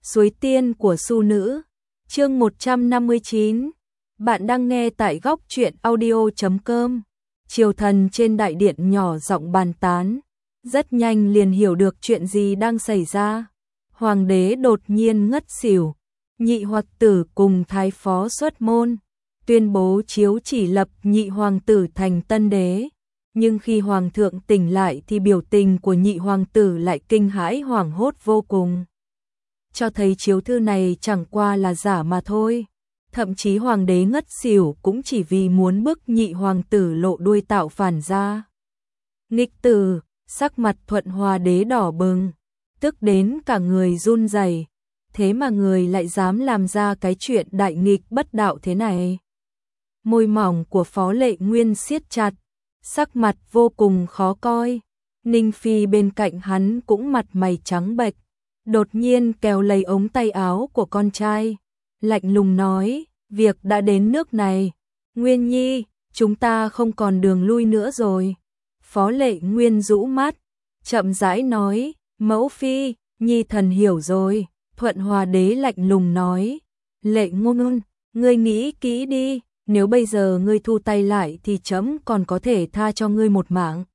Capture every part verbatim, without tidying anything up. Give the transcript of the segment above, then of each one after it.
Suối tiên của Su nữ, chương một trăm năm mươi chín. Bạn đang nghe tại góc truyện audio chấm com. Triều thần trên đại điện nhỏ giọng bàn tán, rất nhanh liền hiểu được chuyện gì đang xảy ra. Hoàng đế đột nhiên ngất xỉu, nhị hoặc tử cùng thái phó xuất môn, tuyên bố chiếu chỉ lập nhị hoàng tử thành tân đế. Nhưng khi hoàng thượng tỉnh lại thì biểu tình của nhị hoàng tử lại kinh hãi hoảng hốt vô cùng. Cho thấy chiếu thư này chẳng qua là giả mà thôi. Thậm chí hoàng đế ngất xỉu cũng chỉ vì muốn bức nhị hoàng tử lộ đuôi tạo phản ra. Nghịch tử, sắc mặt Thuận Hòa đế đỏ bừng, tức đến cả người run rẩy. Thế mà người lại dám làm ra cái chuyện đại nghịch bất đạo thế này. Môi mỏng của Phó Lệ Nguyên siết chặt, sắc mặt vô cùng khó coi. Ninh Phi bên cạnh hắn cũng mặt mày trắng bệch, đột nhiên kéo lấy ống tay áo của con trai, lạnh lùng nói, việc đã đến nước này, Nguyên Nhi, chúng ta không còn đường lui nữa rồi. Phó Lệ Nguyên rũ mắt, chậm rãi nói, mẫu phi, Nhi thần hiểu rồi. Thuận Hòa đế lạnh lùng nói, Lệ Ngôn, ngươi nghĩ kỹ đi, nếu bây giờ ngươi thu tay lại thì trẫm còn có thể tha cho ngươi một mạng.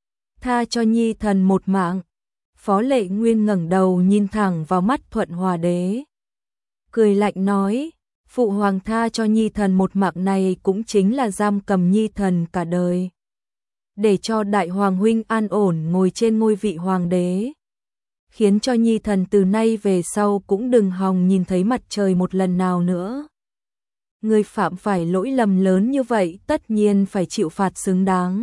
Tha cho Nhi thần một mạng. Phó Lệ Nguyên ngẩng đầu nhìn thẳng vào mắt Thuận Hòa đế, cười lạnh nói, phụ hoàng tha cho Nhi thần một mạng này cũng chính là giam cầm Nhi thần cả đời, để cho đại hoàng huynh an ổn ngồi trên ngôi vị hoàng đế, khiến cho Nhi thần từ nay về sau cũng đừng hòng nhìn thấy mặt trời một lần nào nữa. Người phạm phải lỗi lầm lớn như vậy tất nhiên phải chịu phạt xứng đáng.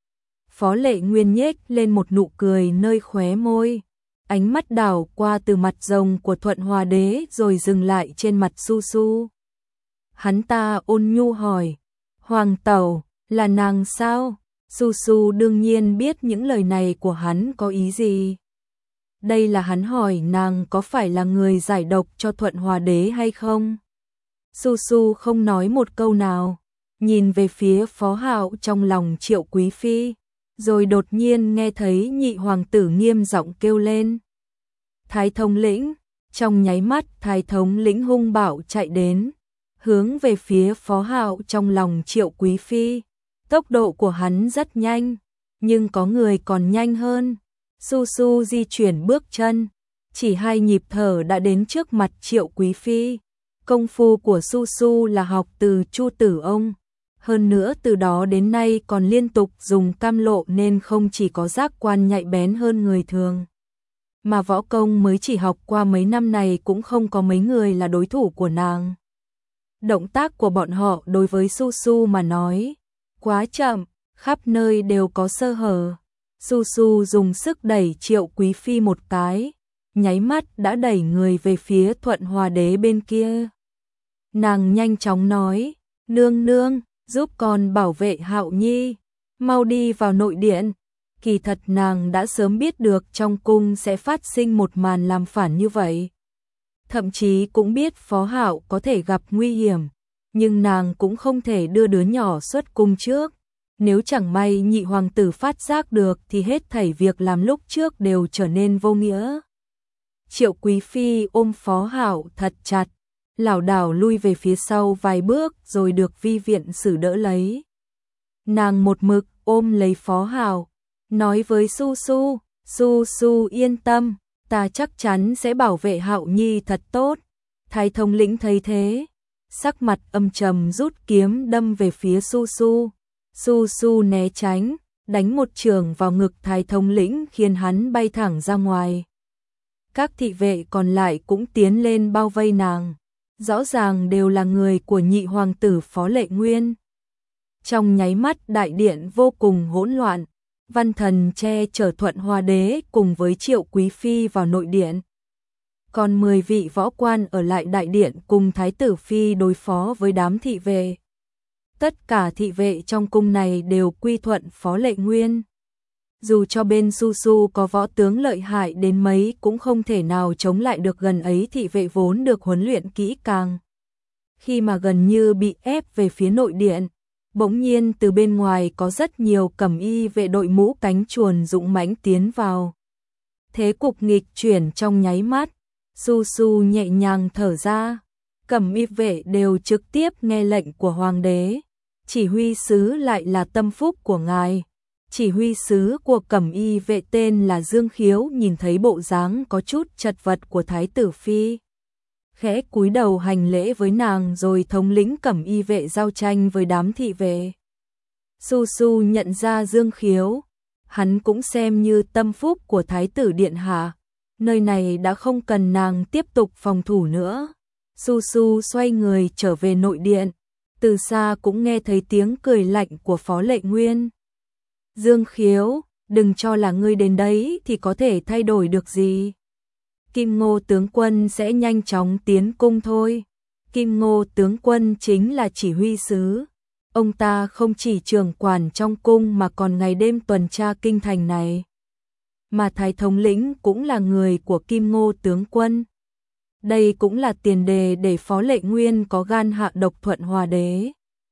Phó Lệ Nguyên nhếch lên một nụ cười nơi khóe môi, ánh mắt đảo qua từ mặt rồng của Thuận Hòa đế rồi dừng lại trên mặt Su Su. Hắn ta ôn nhu hỏi, Hoàng tẩu, là nàng sao? Su Su đương nhiên biết những lời này của hắn có ý gì. Đây là hắn hỏi nàng có phải là người giải độc cho Thuận Hòa đế hay không? Su Su không nói một câu nào, nhìn về phía Phó Hạo trong lòng Triệu Quý Phi, rồi đột nhiên nghe thấy nhị hoàng tử nghiêm giọng kêu lên. Thái thống lĩnh, trong nháy mắt Thái thống lĩnh hung bạo chạy đến, hướng về phía Phó Hạo trong lòng Triệu Quý Phi. Tốc độ của hắn rất nhanh, nhưng có người còn nhanh hơn. Su Su di chuyển bước chân, chỉ hai nhịp thở đã đến trước mặt Triệu Quý Phi. Công phu của Su Su là học từ Chu Tử Ông, hơn nữa từ đó đến nay còn liên tục dùng cam lộ nên không chỉ có giác quan nhạy bén hơn người thường, mà võ công mới chỉ học qua mấy năm này cũng không có mấy người là đối thủ của nàng. Động tác của bọn họ đối với Su Su mà nói quá chậm, khắp nơi đều có sơ hở. Su Su dùng sức đẩy Triệu Quý Phi một cái, nháy mắt đã đẩy người về phía Thuận Hòa đế bên kia. Nàng nhanh chóng nói, nương nương, giúp con bảo vệ Hạo Nhi, mau đi vào nội điện. Kỳ thật nàng đã sớm biết được trong cung sẽ phát sinh một màn làm phản như vậy. Thậm chí cũng biết Phó Hạo có thể gặp nguy hiểm, nhưng nàng cũng không thể đưa đứa nhỏ xuất cung trước. Nếu chẳng may nhị hoàng tử phát giác được thì hết thảy việc làm lúc trước đều trở nên vô nghĩa. Triệu Quý Phi ôm Phó Hạo thật chặt, lảo đảo lui về phía sau vài bước rồi được vi viện sử đỡ lấy. Nàng một mực ôm lấy Phó Hạo, nói với Su Su, Su Su yên tâm, ta chắc chắn sẽ bảo vệ Hạo Nhi thật tốt. Thái thống lĩnh thấy thế, sắc mặt âm trầm rút kiếm đâm về phía Su Su. Su Su né tránh, đánh một chưởng vào ngực Thái thống lĩnh khiến hắn bay thẳng ra ngoài. Các thị vệ còn lại cũng tiến lên bao vây nàng, rõ ràng đều là người của nhị hoàng tử Phó Lệ Nguyên. Trong nháy mắt đại điện vô cùng hỗn loạn, văn thần che chở Thuận Hòa đế cùng với Triệu Quý Phi vào nội điện. Còn mười vị võ quan ở lại đại điện cùng Thái tử Phi đối phó với đám thị vệ. Tất cả thị vệ trong cung này đều quy thuận Phó Lệ Nguyên. Dù cho bên Su Su có võ tướng lợi hại đến mấy cũng không thể nào chống lại được gần ấy thị vệ vốn được huấn luyện kỹ càng. Khi mà gần như bị ép về phía nội điện, bỗng nhiên từ bên ngoài có rất nhiều cẩm y vệ đội mũ cánh chuồn dũng mãnh tiến vào. Thế cục nghịch chuyển trong nháy mắt, Su Su nhẹ nhàng thở ra, Cẩm y vệ đều trực tiếp nghe lệnh của hoàng đế, chỉ huy sứ lại là tâm phúc của ngài. Chỉ huy sứ của Cẩm y vệ tên là Dương Khiếu nhìn thấy bộ dáng có chút chật vật của Thái tử Phi, khẽ cúi đầu hành lễ với nàng rồi thống lĩnh Cẩm y vệ giao tranh với đám thị vệ. Su Su nhận ra Dương Khiếu, hắn cũng xem như tâm phúc của Thái tử Điện Hạ, nơi này đã không cần nàng tiếp tục phòng thủ nữa. Su Su xoay người trở về nội điện, từ xa cũng nghe thấy tiếng cười lạnh của Phó Lệ Nguyên. Dương Khiếu, đừng cho là ngươi đến đấy thì có thể thay đổi được gì. Kim Ngô tướng quân sẽ nhanh chóng tiến cung thôi. Kim Ngô tướng quân chính là chỉ huy sứ. Ông ta không chỉ trưởng quản trong cung mà còn ngày đêm tuần tra kinh thành này. Mà Thái thống lĩnh cũng là người của Kim Ngô tướng quân. Đây cũng là tiền đề để Phó Lệ Nguyên có gan hạ độc Thuận Hòa đế.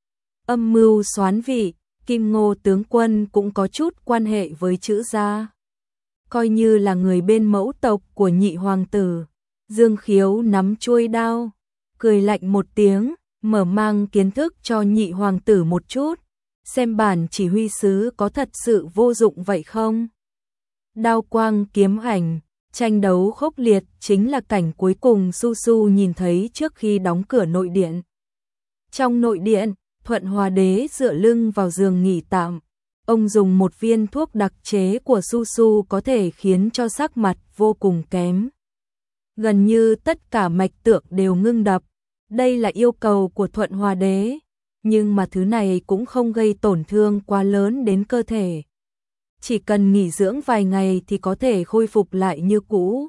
Âm mưu soán vị, Kim Ngô tướng quân cũng có chút quan hệ với Chữ gia. Coi như là người bên mẫu tộc của nhị hoàng tử. Dương Khiếu nắm chuôi đao, cười lạnh một tiếng, mở mang kiến thức cho nhị hoàng tử một chút, xem bản chỉ huy sứ có thật sự vô dụng vậy không. Đao quang kiếm ảnh, tranh đấu khốc liệt chính là cảnh cuối cùng Su Su nhìn thấy trước khi đóng cửa nội điện. Trong nội điện, Thuận Hòa đế dựa lưng vào giường nghỉ tạm. Ông dùng một viên thuốc đặc chế của Su Su có thể khiến cho sắc mặt vô cùng kém. Gần như tất cả mạch tượng đều ngưng đập. Đây là yêu cầu của Thuận Hòa đế, nhưng mà thứ này cũng không gây tổn thương quá lớn đến cơ thể. Chỉ cần nghỉ dưỡng vài ngày thì có thể khôi phục lại như cũ.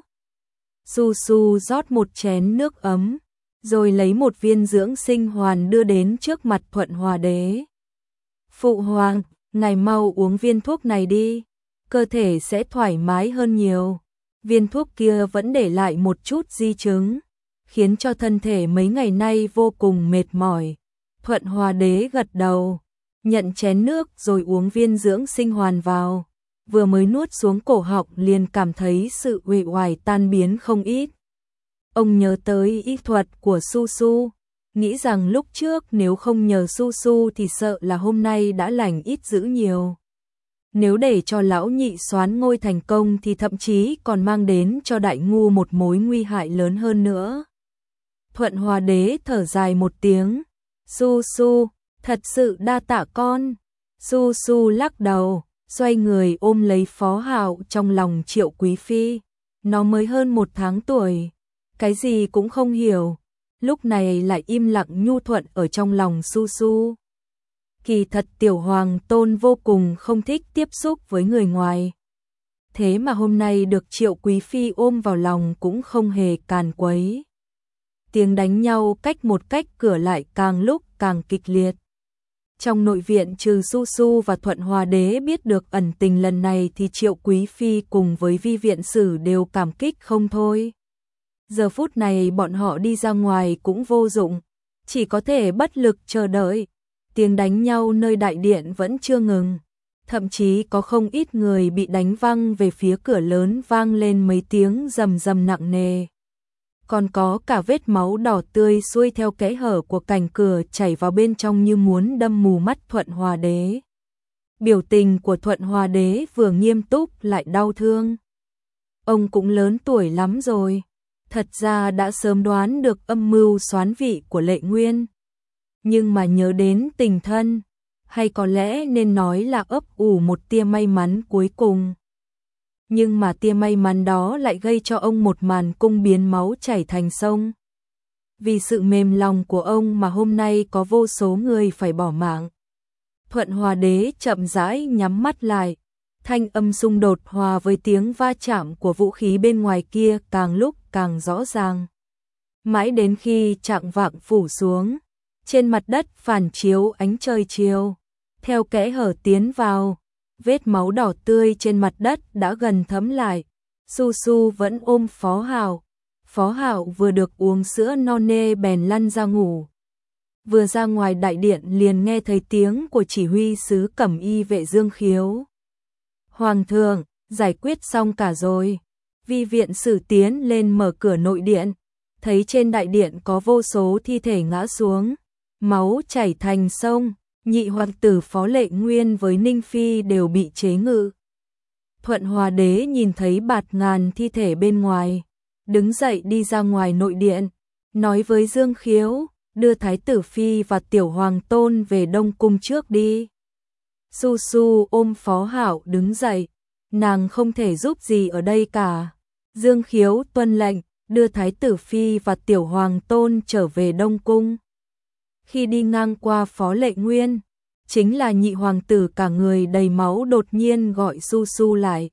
Su Su rót một chén nước ấm, rồi lấy một viên dưỡng sinh hoàn đưa đến trước mặt Thuận Hòa đế. Phụ hoàng, ngài mau uống viên thuốc này đi, cơ thể sẽ thoải mái hơn nhiều. Viên thuốc kia vẫn để lại một chút di chứng, khiến cho thân thể mấy ngày nay vô cùng mệt mỏi. Thuận Hòa đế gật đầu, nhận chén nước rồi uống viên dưỡng sinh hoàn vào. Vừa mới nuốt xuống cổ họng liền cảm thấy sự uể oải tan biến không ít. Ông nhớ tới y thuật của Su Su, nghĩ rằng lúc trước nếu không nhờ Su Su thì sợ là hôm nay đã lành ít dữ nhiều. Nếu để cho lão nhị soán ngôi thành công thì thậm chí còn mang đến cho đại ngu một mối nguy hại lớn hơn nữa. Thuận Hòa đế thở dài một tiếng, Su Su, thật sự đa tạ con. Su Su lắc đầu, xoay người ôm lấy Phó Hạo trong lòng Triệu Quý Phi. Nó mới hơn một tháng tuổi, cái gì cũng không hiểu, lúc này lại im lặng nhu thuận ở trong lòng Su Su. Kỳ thật tiểu hoàng tôn vô cùng không thích tiếp xúc với người ngoài. Thế mà hôm nay được Triệu Quý Phi ôm vào lòng cũng không hề càn quấy. Tiếng đánh nhau cách một cách cửa lại càng lúc càng kịch liệt. Trong nội viện trừ Su Su và Thuận Hòa đế biết được ẩn tình lần này thì Triệu Quý Phi cùng với Vi viện sử đều cảm kích không thôi. Giờ phút này bọn họ đi ra ngoài cũng vô dụng, chỉ có thể bất lực chờ đợi. Tiếng đánh nhau nơi đại điện vẫn chưa ngừng, thậm chí có không ít người bị đánh văng về phía cửa lớn vang lên mấy tiếng rầm rầm nặng nề. Còn có cả vết máu đỏ tươi xuôi theo kẽ hở của cành cửa chảy vào bên trong như muốn đâm mù mắt Thuận Hòa đế. Biểu tình của Thuận Hòa đế vừa nghiêm túc lại đau thương. Ông cũng lớn tuổi lắm rồi, thật ra đã sớm đoán được âm mưu soán vị của Lệ Nguyên. Nhưng mà nhớ đến tình thân, hay có lẽ nên nói là ấp ủ một tia may mắn cuối cùng. Nhưng mà tia may mắn đó lại gây cho ông một màn cung biến máu chảy thành sông. Vì sự mềm lòng của ông mà hôm nay có vô số người phải bỏ mạng. Thuận Hòa đế chậm rãi nhắm mắt lại, thanh âm xung đột hòa với tiếng va chạm của vũ khí bên ngoài kia càng lúc càng rõ ràng. Mãi đến khi chạng vạng phủ xuống, trên mặt đất phản chiếu ánh trời chiều, theo kẽ hở tiến vào, vết máu đỏ tươi trên mặt đất đã gần thấm lại. Su Su vẫn ôm Phó Hạo. Phó Hạo vừa được uống sữa non nê bèn lăn ra ngủ. Vừa ra ngoài đại điện liền nghe thấy tiếng của chỉ huy sứ Cẩm y vệ Dương Khiếu. Hoàng thượng, giải quyết xong cả rồi. Vi viện sử tiến lên mở cửa nội điện, thấy trên đại điện có vô số thi thể ngã xuống, máu chảy thành sông, nhị hoàng tử Phó Lệ Nguyên với Ninh Phi đều bị chế ngự. Thuận Hòa đế nhìn thấy bạt ngàn thi thể bên ngoài, đứng dậy đi ra ngoài nội điện, nói với Dương Khiếu, đưa Thái tử Phi và Tiểu Hoàng Tôn về Đông Cung trước đi. Su Su ôm Phó Hạo đứng dậy, nàng không thể giúp gì ở đây cả. Dương Khiếu tuân lệnh, đưa Thái tử Phi và Tiểu Hoàng Tôn trở về Đông Cung. Khi đi ngang qua Phó Lệ Nguyên, chính là nhị hoàng tử cả người đầy máu đột nhiên gọi Su Su lại.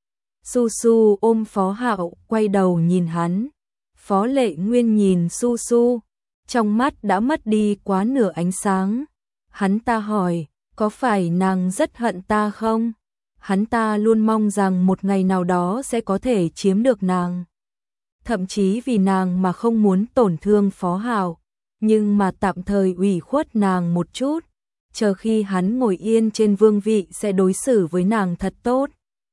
Su Su ôm Phó Hạo, quay đầu nhìn hắn. Phó Lệ Nguyên nhìn Su Su, trong mắt đã mất đi quá nửa ánh sáng. Hắn ta hỏi, có phải nàng rất hận ta không? Hắn ta luôn mong rằng một ngày nào đó sẽ có thể chiếm được nàng. Thậm chí vì nàng mà không muốn tổn thương Phó Hạo, nhưng mà tạm thời ủy khuất nàng một chút, chờ khi hắn ngồi yên trên vương vị sẽ đối xử với nàng thật tốt.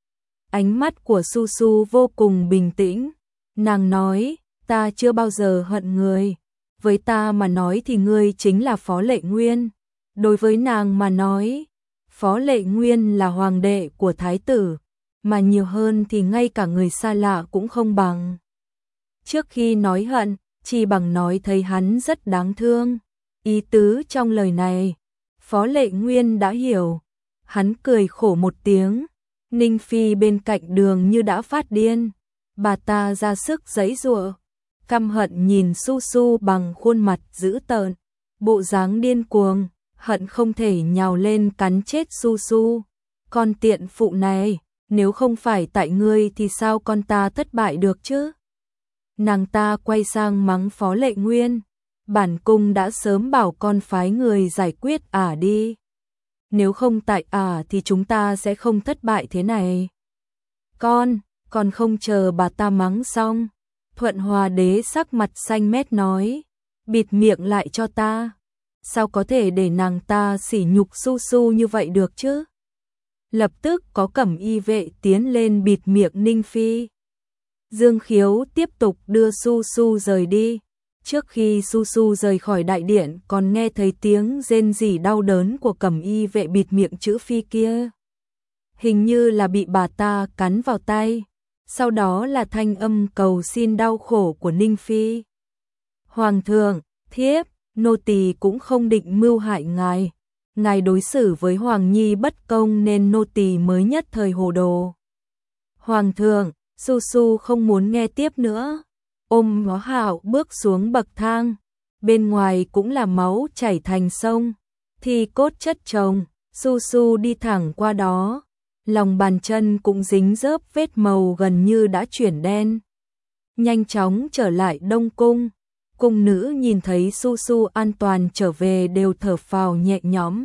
Ánh mắt của Su Su vô cùng bình tĩnh, nàng nói, ta chưa bao giờ hận người, với ta mà nói thì ngươi chính là Phó Lệ Nguyên, đối với nàng mà nói, Phó Lệ Nguyên là hoàng đệ của thái tử, mà nhiều hơn thì ngay cả người xa lạ cũng không bằng. Trước khi nói hận, chỉ bằng nói thấy hắn rất đáng thương. Ý tứ trong lời này, Phó Lệ Nguyên đã hiểu. Hắn cười khổ một tiếng. Ninh Phi bên cạnh đường như đã phát điên. Bà ta ra sức giãy giụa, căm hận nhìn Su Su bằng khuôn mặt dữ tợn, bộ dáng điên cuồng, hận không thể nhào lên cắn chết Su Su. Con tiện phụ này, nếu không phải tại ngươi thì sao con ta thất bại được chứ? Nàng ta quay sang mắng Phó Lệ Nguyên, bản cung đã sớm bảo con phái người giải quyết ả đi. Nếu không tại ả thì chúng ta sẽ không thất bại thế này. Con, còn không chờ bà ta mắng xong, Thuận Hòa đế sắc mặt xanh mét nói, bịt miệng lại cho ta. Sao có thể để nàng ta sỉ nhục Su Su như vậy được chứ? Lập tức có cẩm y vệ tiến lên bịt miệng Ninh Phi. Dương Khiếu tiếp tục đưa Su Su rời đi. Trước khi Su Su rời khỏi đại điện còn nghe thấy tiếng rên rỉ đau đớn của cẩm y vệ bịt miệng chữ Phi kia. Hình như là bị bà ta cắn vào tay. Sau đó là thanh âm cầu xin đau khổ của Ninh Phi. Hoàng thượng, thiếp, nô tỳ cũng không định mưu hại ngài. Ngài đối xử với Hoàng Nhi bất công nên nô tỳ mới nhất thời hồ đồ. Hoàng thượng, Su Su không muốn nghe tiếp nữa. Ôm Phó Hạo bước xuống bậc thang. Bên ngoài cũng là máu chảy thành sông. Thi cốt chất chồng, Su Su đi thẳng qua đó. Lòng bàn chân cũng dính dớp vết màu gần như đã chuyển đen. Nhanh chóng trở lại Đông Cung. Cung nữ nhìn thấy Su Su an toàn trở về đều thở phào nhẹ nhõm.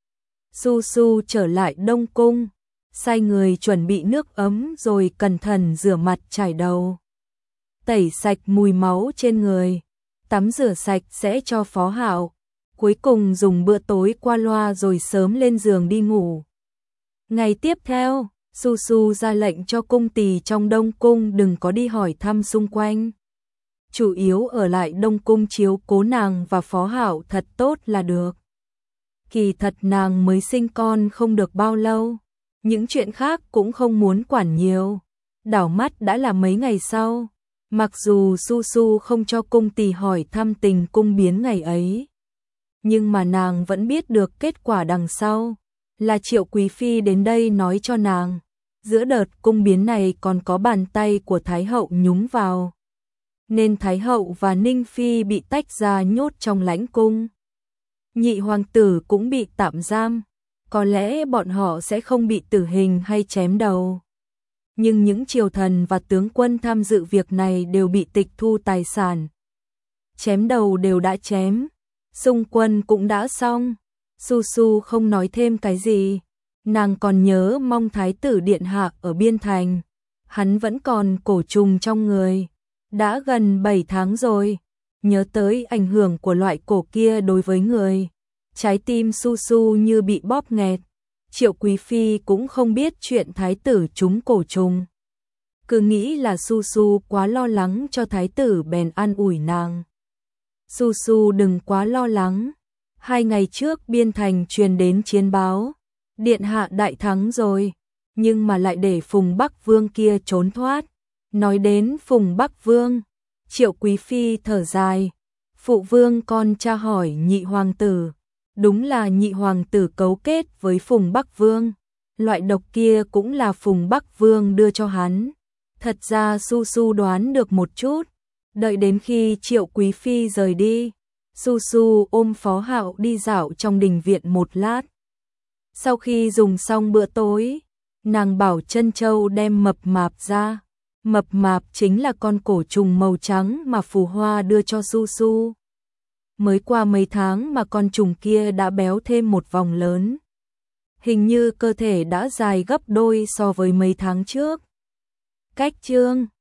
Su Su trở lại Đông Cung, sai người chuẩn bị nước ấm rồi cẩn thận rửa mặt chải đầu. Tẩy sạch mùi máu trên người, tắm rửa sạch sẽ cho Phó Hạo. Cuối cùng dùng bữa tối qua loa rồi sớm lên giường đi ngủ. Ngày tiếp theo, Su Su ra lệnh cho cung tỳ trong Đông Cung đừng có đi hỏi thăm xung quanh. Chủ yếu ở lại Đông Cung chiếu cố nàng và Phó Hạo thật tốt là được. Kỳ thật nàng mới sinh con không được bao lâu, những chuyện khác cũng không muốn quản nhiều. Đảo mắt đã là mấy ngày sau, mặc dù Su Su không cho cung tỳ hỏi thăm tình cung biến ngày ấy, nhưng mà nàng vẫn biết được kết quả đằng sau, là Triệu Quý Phi đến đây nói cho nàng, giữa đợt cung biến này còn có bàn tay của Thái Hậu nhúng vào. Nên Thái Hậu và Ninh Phi bị tách ra nhốt trong lãnh cung. Nhị hoàng tử cũng bị tạm giam, có lẽ bọn họ sẽ không bị tử hình hay chém đầu. Nhưng những triều thần và tướng quân tham dự việc này đều bị tịch thu tài sản. Chém đầu đều đã chém, xung quân cũng đã xong. Su Su không nói thêm cái gì, nàng còn nhớ mong Thái tử điện hạ ở Biên Thành, hắn vẫn còn cổ trùng trong người. Đã gần bảy tháng rồi, nhớ tới ảnh hưởng của loại cổ kia đối với người. Trái tim Su Su như bị bóp nghẹt. Triệu Quý Phi cũng không biết chuyện thái tử trúng cổ trùng. cứ nghĩ là Su Su quá lo lắng cho thái tử bèn an ủi nàng. Su Su đừng quá lo lắng, hai ngày trước biên thành truyền đến chiến báo, điện hạ đại thắng rồi, nhưng mà lại để Phùng Bắc Vương kia trốn thoát. Nói đến Phùng Bắc Vương, Triệu Quý Phi thở dài, phụ vương con tra hỏi nhị hoàng tử, đúng là nhị hoàng tử cấu kết với Phùng Bắc Vương, loại độc kia cũng là Phùng Bắc Vương đưa cho hắn. Thật ra Su Su đoán được một chút, đợi đến khi Triệu Quý Phi rời đi, Su Su ôm Phó Hạo đi dạo trong đình viện một lát. Sau khi dùng xong bữa tối, nàng bảo Trân Châu đem mập mạp ra. Mập mạp chính là con cổ trùng màu trắng mà Phù Hoa đưa cho Su Su. Mới qua mấy tháng mà con trùng kia đã béo thêm một vòng lớn. Hình như cơ thể đã dài gấp đôi so với mấy tháng trước. Cách chương